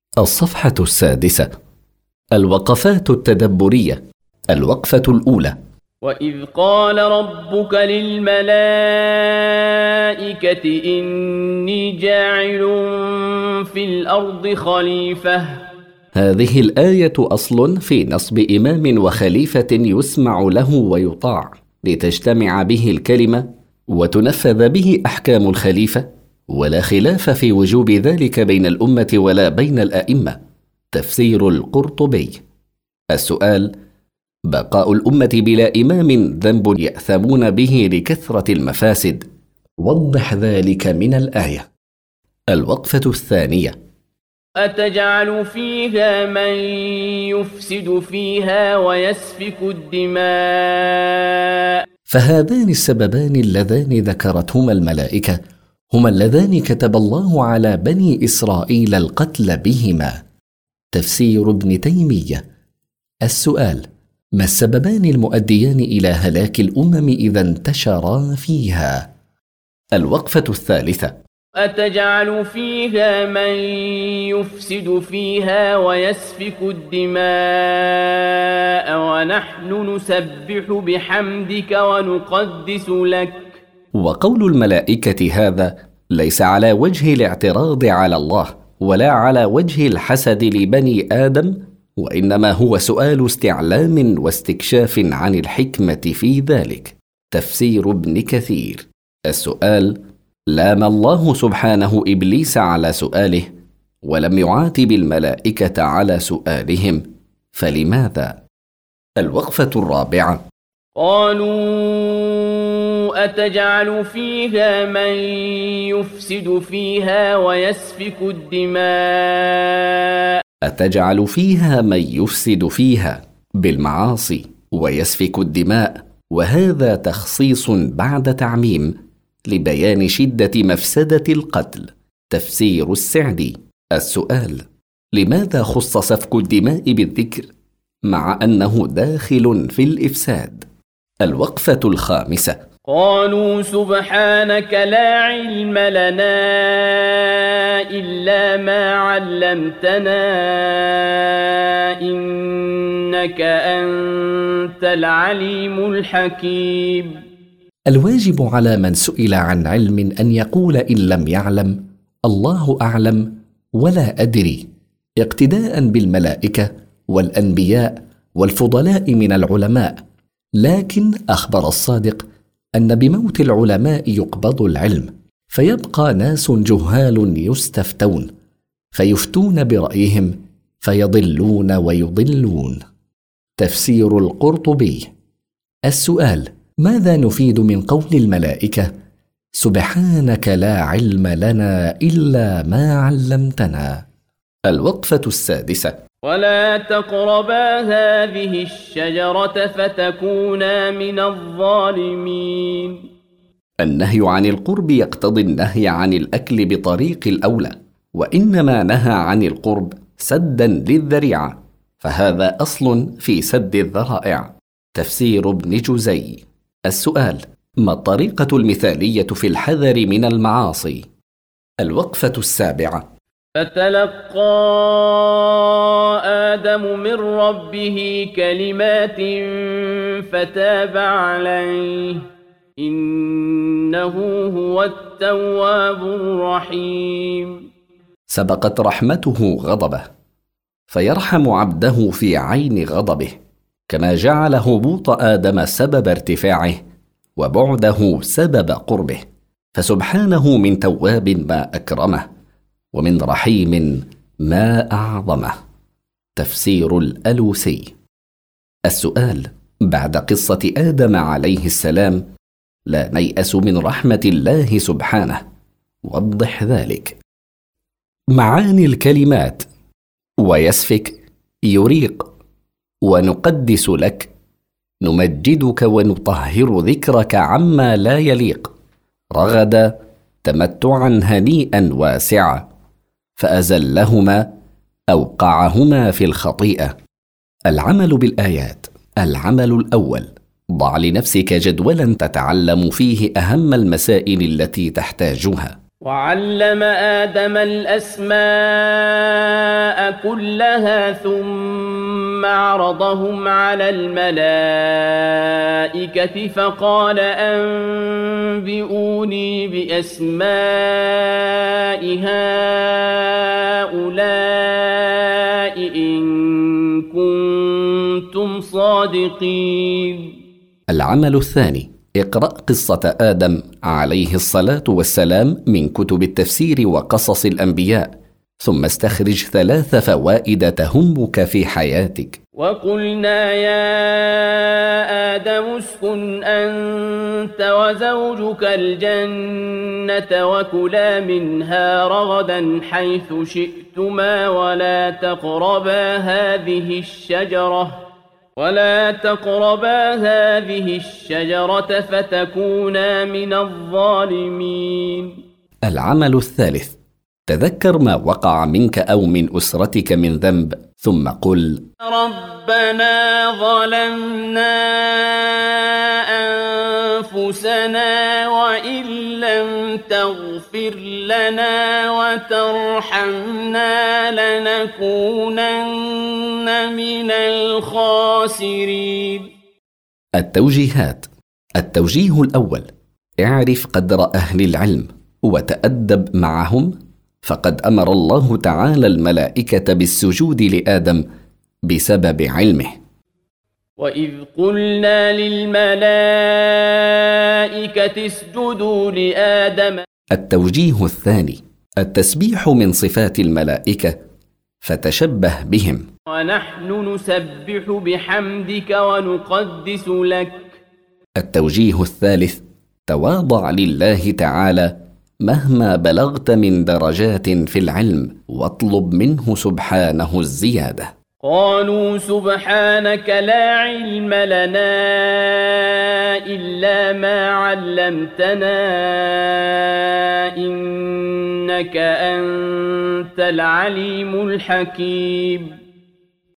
الصفحة 6. الوقفات التدبرية. الوقفة الأولى. وإذ قال ربك للملائكة إني جاعل في الأرض خليفة. هذه الآية أصل في نصب إمام وخليفة يسمع له ويطاع، لتجتمع به الكلمة وتنفذ به أحكام الخليفة، ولا خلاف في وجوب ذلك بين الأمة ولا بين الأئمة. تفسير القرطبي. السؤال: بقاء الأمة بلا إمام ذنب يأثمون به لكثرة المفاسد، وضح ذلك من الآية. الوقفة الثانية. أتجعل فيها من يفسد فيها ويسفك الدماء. فهذان السببان اللذان ذكرتهما الملائكة هما اللذان كتب الله على بني إسرائيل القتل بهما. تفسير ابن تيمية. السؤال: ما السببان المؤديان إلى هلاك الأمم إذا انتشرا فيها؟ الوقفة الثالثة. أتجعل فيها من يفسد فيها ويسفك الدماء ونحن نسبح بحمدك ونقدس لك. وقول الملائكة هذا ليس على وجه الاعتراض على الله ولا على وجه الحسد لبني آدم، وإنما هو سؤال استعلام واستكشاف عن الحكمة في ذلك. تفسير ابن كثير. السؤال: لام الله سبحانه إبليس على سؤاله ولم يعاتب الملائكة على سؤالهم، فلماذا؟ الوقفة الرابعة. قالوا أتجعل فيها من يفسد فيها ويسفك الدماء. أتجعل فيها من يفسد فيها بالمعاصي ويسفك الدماء، وهذا تخصيص بعد تعميم لبيان شدة مفسدة القتل. تفسير السعدي. السؤال: لماذا خص سفك الدماء بالذكر مع أنه داخل في الإفساد؟ الوقفة الخامسة. قالوا سبحانك لا علم لنا إلا ما علمتنا إنك أنت العليم الحكيم. الواجب على من سئل عن علم أن يقول إن لم يعلم: الله أعلم ولا أدري، اقتداء بالملائكة والأنبياء والفضلاء من العلماء. لكن أخبر الصادق أن بموت العلماء يقبض العلم، فيبقى ناس جهال يستفتون فيفتون برأيهم فيضلون ويضلون. تفسير القرطبي. السؤال: ماذا نفيد من قول الملائكة سبحانك لا علم لنا إلا ما علمتنا؟ الوقفة السادسة. ولا تقربا هذه الشجرة فتكونا من الظالمين. النهي عن القرب يقتضي النهي عن الأكل بطريق الأولى، وإنما نهى عن القرب سدا للذريعة، فهذا أصل في سد الذرائع. تفسير ابن جزي. السؤال: ما الطريقة المثالية في الحذر من المعاصي؟ الوقفة السابعة. فتلقى آدم من ربه كلمات فتاب عليه إنه هو التواب الرحيم. سبقت رحمته غضبه، فيرحم عبده في عين غضبه، كما جعل هبوط آدم سبب ارتفاعه وبعده سبب قربه، فسبحانه من تواب ما أكرمه، ومن رحيم ما أعظمه. تفسير الألوسي. السؤال: بعد قصة آدم عليه السلام لا نيأس من رحمة الله سبحانه، وضح ذلك. معاني الكلمات: ويسفك يريق، ونقدس لك نمجدك ونطهر ذكرك عما لا يليق، رغد تمتعا هنيئا واسعا، فأزلهما أوقعهما في الخطيئة. العمل بالآيات. العمل الأول: ضع لنفسك جدولا تتعلم فيه أهم المسائل التي تحتاجها. وعلم آدم الأسماء كلها ثم عرضهم على الملائكة فقال أنبئوني بأسماء هؤلاء إن كنتم صادقين. العمل الثاني: اقرأ قصة آدم عليه الصلاة والسلام من كتب التفسير وقصص الأنبياء، ثم استخرج 3 فوائد تهمك في حياتك. وقلنا يا آدم اسكن أنت وزوجك الجنة وكلا منها رغدا حيث شئتما ولا تقربا هذه الشجرة فتكونا من الظالمين. العمل الثالث: تذكر ما وقع منك أو من أسرتك من ذنب، ثم قل: ربنا ظلمنا أنفسنا وإن لم تغفر لنا وترحمنا لنكونن من الخاسرين. التوجيهات: التوجيه الأول: اعرف قدر أهل العلم وتأدب معهم، فقد أمر الله تعالى الملائكة بالسجود لآدم بسبب علمه. وإذ قلنا للملائكة اسجدوا لآدم. التوجيه الثاني: التسبيح من صفات الملائكة، فتشبه بهم. ونحن نسبح بحمدك ونقدس لك. التوجيه الثالث: تواضع لله تعالى مهما بلغت من درجات في العلم، واطلب منه سبحانه الزيادة. قالوا سبحانك لا علم لنا إلا ما علمتنا إنك أنت العليم الحكيم.